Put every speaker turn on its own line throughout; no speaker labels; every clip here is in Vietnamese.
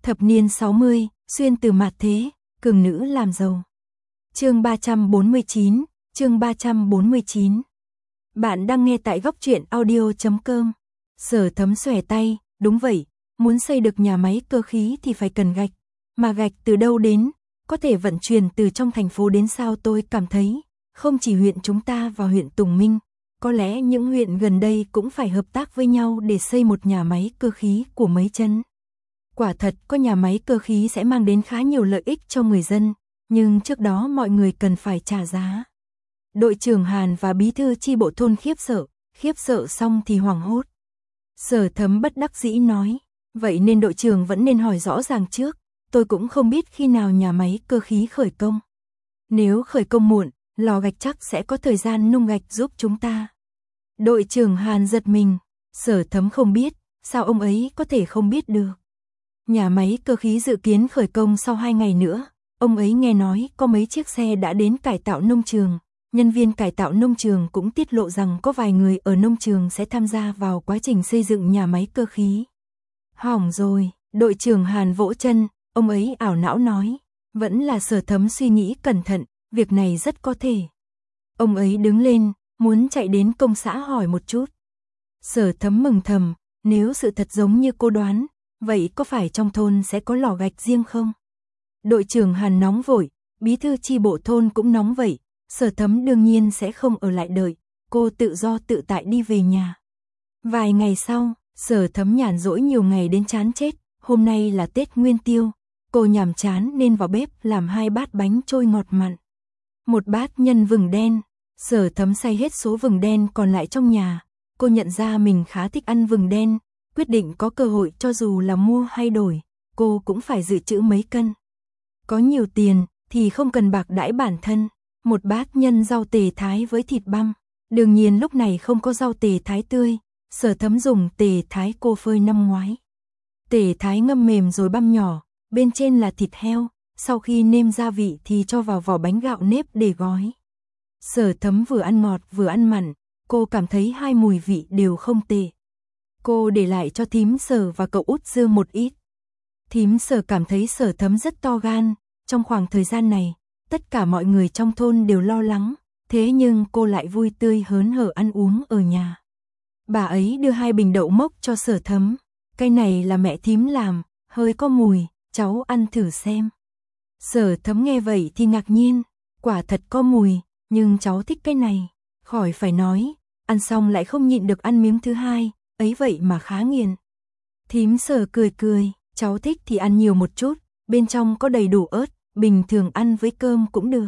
Thập niên 60, xuyên từ mạt thế, cường nữ làm giàu. Chương 349, chương 349. Bạn đang nghe tại góc truyện audio.com. Sở Thấm xòe tay, đúng vậy, muốn xây được nhà máy cơ khí thì phải cần gạch. Mà gạch từ đâu đến, có thể vận chuyển từ trong thành phố đến sao? Tôi cảm thấy, không chỉ huyện chúng ta và huyện Tùng Minh, có lẽ những huyện gần đây cũng phải hợp tác với nhau để xây một nhà máy cơ khí của mấy trấn. Quả thật có nhà máy cơ khí sẽ mang đến khá nhiều lợi ích cho người dân, nhưng trước đó mọi người cần phải trả giá. Đội trưởng Hàn và bí thư chi bộ thôn khiếp sợ xong thì hoảng hốt. Sở Thấm bất đắc dĩ nói, vậy nên đội trưởng vẫn nên hỏi rõ ràng trước, tôi cũng không biết khi nào nhà máy cơ khí khởi công. Nếu khởi công muộn, lò gạch chắc sẽ có thời gian nung gạch giúp chúng ta. Đội trưởng Hàn giật mình, Sở Thấm không biết, sao ông ấy có thể không biết được. Nhà máy cơ khí dự kiến khởi công sau 2 ngày nữa, ông ấy nghe nói có mấy chiếc xe đã đến cải tạo nông trường. Nhân viên cải tạo nông trường cũng tiết lộ rằng có vài người ở nông trường sẽ tham gia vào quá trình xây dựng nhà máy cơ khí. Hỏng rồi, đội trưởng Hàn vỗ chân, ông ấy ảo não nói, vẫn là Sở Thấm suy nghĩ cẩn thận, việc này rất có thể. Ông ấy đứng lên, muốn chạy đến công xã hỏi một chút. Sở Thấm mừng thầm, nếu sự thật giống như cô đoán, vậy có phải trong thôn sẽ có lò gạch riêng không? Đội trưởng Hàn nóng vội, bí thư chi bộ thôn cũng nóng vậy. Sở Thấm đương nhiên sẽ không ở lại đợi, cô tự do tự tại đi về nhà. Vài ngày sau, Sở Thấm nhàn rỗi nhiều ngày đến chán chết, hôm nay là Tết Nguyên Tiêu, cô nhàm chán nên vào bếp làm 2 bát bánh trôi ngọt mặn. Một bát nhân vừng đen, Sở Thấm xay hết số vừng đen còn lại trong nhà, cô nhận ra mình khá thích ăn vừng đen, quyết định có cơ hội cho dù là mua hay đổi, cô cũng phải dự trữ mấy cân. Có nhiều tiền thì không cần bạc đãi bản thân. Một bát nhân rau tề thái với thịt băm. Đương nhiên lúc này không có rau tề thái tươi, Sở Thấm dùng tề thái cô phơi năm ngoái. Tề thái ngâm mềm rồi băm nhỏ, bên trên là thịt heo, sau khi nêm gia vị thì cho vào vỏ bánh gạo nếp để gói. Sở Thấm vừa ăn ngọt vừa ăn mặn, cô cảm thấy hai mùi vị đều không tệ. Cô để lại cho thím Sở và cậu út Dương một ít. Thím Sở cảm thấy Sở Thấm rất to gan, trong khoảng thời gian này, tất cả mọi người trong thôn đều lo lắng, thế nhưng cô lại vui tươi hớn hở ăn uống ở nhà. Bà ấy đưa 2 bình đậu mốc cho Sở Thấm, cái này là mẹ thím làm, hơi có mùi, cháu ăn thử xem. Sở Thấm nghe vậy thì ngạc nhiên, quả thật có mùi, nhưng cháu thích cái này, khỏi phải nói, ăn xong lại không nhịn được ăn miếng thứ hai, ấy vậy mà khá nghiền. Thím Sở cười, cháu thích thì ăn nhiều một chút, bên trong có đầy đủ ớt. Bình thường ăn với cơm cũng được.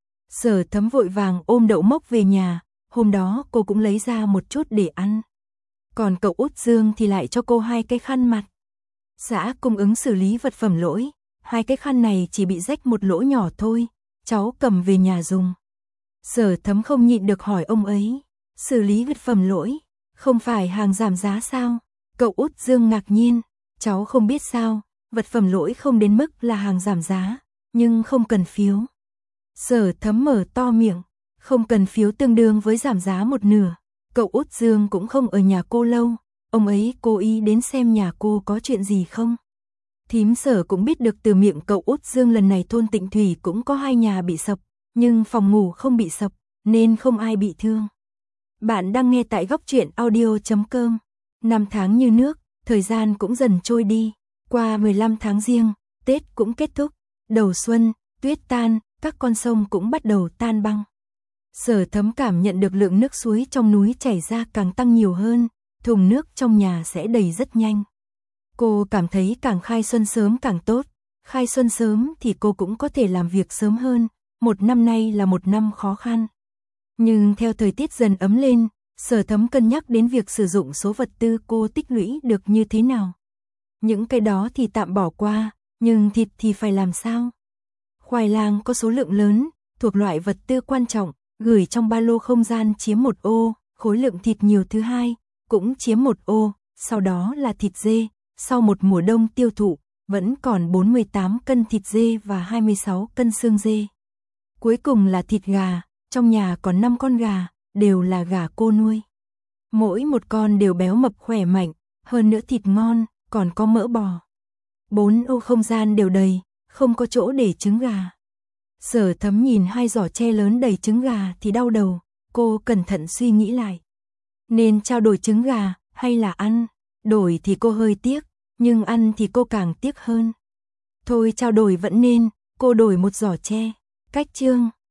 Sở Thấm vội vàng ôm đậu mốc về nhà, hôm đó cô cũng lấy ra một chút để ăn. Còn cậu út Dương thì lại cho cô 2 cái khăn mặt. Xã cung ứng xử lý vật phẩm lỗi, 2 cái khăn này chỉ bị rách một lỗ nhỏ thôi, cháu cầm về nhà dùng. Sở Thấm không nhịn được hỏi ông ấy, xử lý vật phẩm lỗi, không phải hàng giảm giá sao? Cậu út Dương ngạc nhiên, cháu không biết sao, vật phẩm lỗi không đến mức là hàng giảm giá. Nhưng không cần phiếu. Sở Thấm mở to miệng, không cần phiếu tương đương với giảm giá một nửa. Cậu út Dương cũng không ở nhà cô lâu, ông ấy cố ý đến xem nhà cô có chuyện gì không. Thím Sở cũng biết được từ miệng cậu út Dương lần này thôn Tịnh Thủy cũng có 2 nhà bị sập, nhưng phòng ngủ không bị sập, nên không ai bị thương. Bạn đang nghe tại góc truyện audio.com. Năm tháng như nước, thời gian cũng dần trôi đi, qua 15 tháng Giêng, Tết cũng kết thúc. Đầu xuân, tuyết tan, các con sông cũng bắt đầu tan băng. Sở Thấm cảm nhận được lượng nước suối trong núi chảy ra càng tăng nhiều hơn, thùng nước trong nhà sẽ đầy rất nhanh. Cô cảm thấy càng khai xuân sớm càng tốt, khai xuân sớm thì cô cũng có thể làm việc sớm hơn, một năm nay là một năm khó khăn. Nhưng theo thời tiết dần ấm lên, Sở Thấm cân nhắc đến việc sử dụng số vật tư cô tích lũy được như thế nào. Những cái đó thì tạm bỏ qua. Nhưng thịt thì phải làm sao? Khoai lang có số lượng lớn, thuộc loại vật tư quan trọng, gửi trong ba lô không gian chiếm 1 ô, khối lượng thịt nhiều thứ hai, cũng chiếm 1 ô, sau đó là thịt dê, sau một mùa đông tiêu thụ, vẫn còn 48 cân thịt dê và 26 cân xương dê. Cuối cùng là thịt gà, trong nhà còn 5 con gà, đều là gà cô nuôi. Mỗi một con đều béo mập khỏe mạnh, hơn nữa thịt ngon, còn có mỡ bò. 4 ô không gian đều đầy, không có chỗ để trứng gà. Sở Thấm nhìn 2 giỏ tre lớn đầy trứng gà thì đau đầu, cô cẩn thận suy nghĩ lại. Nên trao đổi trứng gà, hay là ăn? Đổi thì cô hơi tiếc, nhưng ăn thì cô càng tiếc hơn. Thôi trao đổi vẫn nên, cô đổi 1 giỏ tre. Cách chương